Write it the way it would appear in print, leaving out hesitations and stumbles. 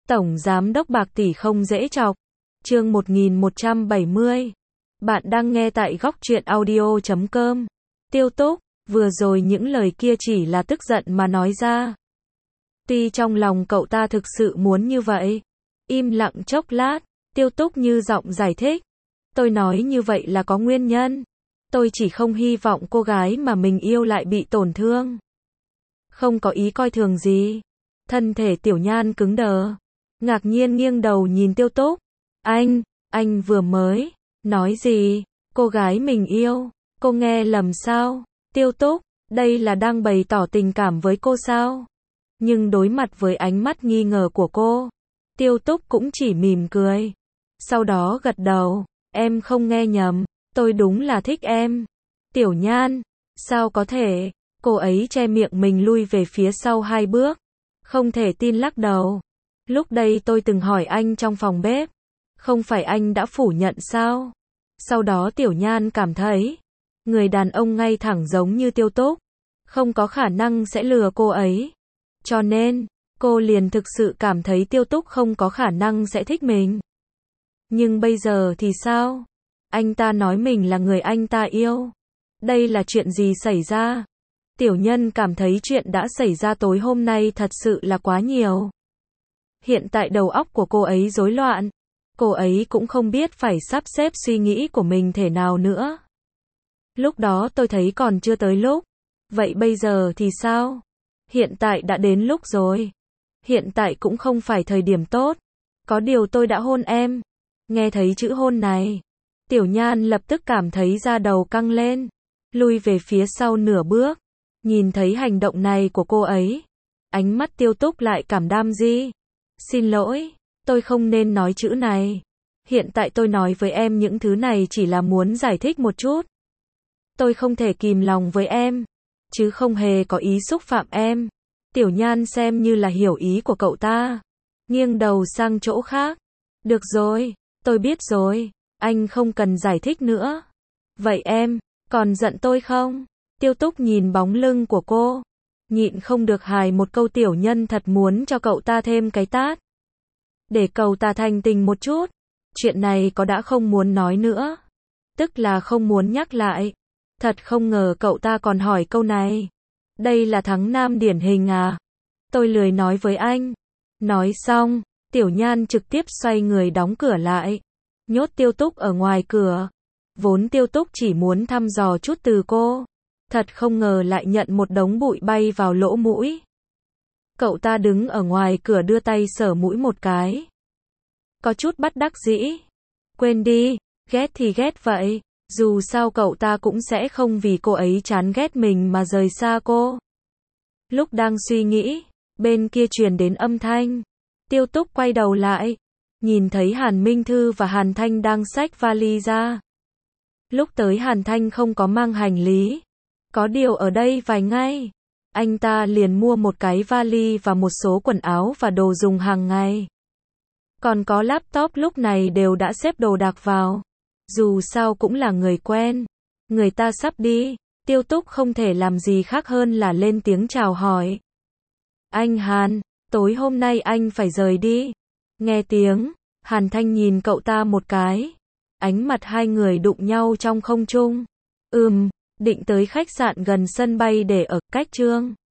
Tổng Giám đốc bạc tỷ không dễ chọc. Chương 1170. Bạn đang nghe tại góc truyện audio.com. Tiêu Túc, vừa rồi những lời kia chỉ là tức giận mà nói ra. Tuy trong lòng cậu ta thực sự muốn như vậy. Im lặng chốc lát, Tiêu Túc như giọng giải thích. Tôi nói như vậy là có nguyên nhân. Tôi chỉ không hy vọng cô gái mà mình yêu lại bị tổn thương. Không có ý coi thường gì. Thân thể Tiểu Nhan cứng đờ. Ngạc nhiên nghiêng đầu nhìn Tiêu Túc. Anh vừa mới nói gì? Cô gái mình yêu, cô nghe lầm sao? Tiêu Túc, đây là đang bày tỏ tình cảm với cô sao? Nhưng đối mặt với ánh mắt nghi ngờ của cô, Tiêu Túc cũng chỉ mỉm cười. Sau đó gật đầu, em không nghe nhầm, tôi đúng là thích em. Tiểu Nhan, sao có thể? Cô ấy che miệng mình lui về phía sau 2 bước. Không thể tin lắc đầu. Lúc đây tôi từng hỏi anh trong phòng bếp. Không phải anh đã phủ nhận sao? Sau đó Tiểu Nhan cảm thấy, người đàn ông ngay thẳng giống như Tiêu Túc, không có khả năng sẽ lừa cô ấy. Cho nên, cô liền thực sự cảm thấy Tiêu Túc không có khả năng sẽ thích mình. Nhưng bây giờ thì sao? Anh ta nói mình là người anh ta yêu. Đây là chuyện gì xảy ra? Tiểu Nhân cảm thấy chuyện đã xảy ra tối hôm nay thật sự là quá nhiều. Hiện tại đầu óc của cô ấy rối loạn. Cô ấy cũng không biết phải sắp xếp suy nghĩ của mình thế nào nữa. Lúc đó tôi thấy còn chưa tới lúc. Vậy bây giờ thì sao? Hiện tại đã đến lúc rồi. Hiện tại cũng không phải thời điểm tốt. Có điều tôi đã hôn em. Nghe thấy chữ hôn này, Tiểu Nhan lập tức cảm thấy da đầu căng lên. Lui về phía sau nửa bước. Nhìn thấy hành động này của cô ấy. Ánh mắt Tiêu Túc lại cảm đam di. Xin lỗi, tôi không nên nói chữ này. Hiện tại tôi nói với em những thứ này chỉ là muốn giải thích một chút. Tôi không thể kìm lòng với em, chứ không hề có ý xúc phạm em. Tiểu Nhan xem như là hiểu ý của cậu ta. Nghiêng đầu sang chỗ khác. Được rồi, tôi biết rồi, anh không cần giải thích nữa. Vậy em, còn giận tôi không? Tiêu Túc nhìn bóng lưng của cô. Nhịn không được hài một câu. Tiểu Nhân thật muốn cho cậu ta thêm cái tát. Để cậu ta thành tình một chút. Chuyện này có đã không muốn nói nữa. Tức là không muốn nhắc lại. Thật không ngờ cậu ta còn hỏi câu này. Đây là thắng nam điển hình à? Tôi lười nói với anh. Nói xong, Tiểu Nhan trực tiếp xoay người đóng cửa lại. Nhốt Tiêu Túc ở ngoài cửa. Vốn Tiêu Túc chỉ muốn thăm dò chút từ cô. Thật không ngờ lại nhận một đống bụi bay vào lỗ mũi. Cậu ta đứng ở ngoài cửa đưa tay sờ mũi một cái. Có chút bất đắc dĩ. Quên đi, ghét thì ghét vậy. Dù sao cậu ta cũng sẽ không vì cô ấy chán ghét mình mà rời xa cô. Lúc đang suy nghĩ, bên kia truyền đến âm thanh. Tiêu Túc quay đầu lại. Nhìn thấy Hàn Minh Thư và Hàn Thanh đang xách vali ra. Lúc tới Hàn Thanh không có mang hành lý. Có điều ở đây vài ngày, anh ta liền mua một cái vali và một số quần áo và đồ dùng hàng ngày. Còn có laptop lúc này đều đã xếp đồ đạc vào. Dù sao cũng là người quen. Người ta sắp đi, Tiêu Túc không thể làm gì khác hơn là lên tiếng chào hỏi. Anh Hàn, tối hôm nay anh phải rời đi. Nghe tiếng, Hàn Thanh nhìn cậu ta một cái. Ánh mặt hai người đụng nhau trong không trung. Định tới khách sạn gần sân bay để ở, cách Trương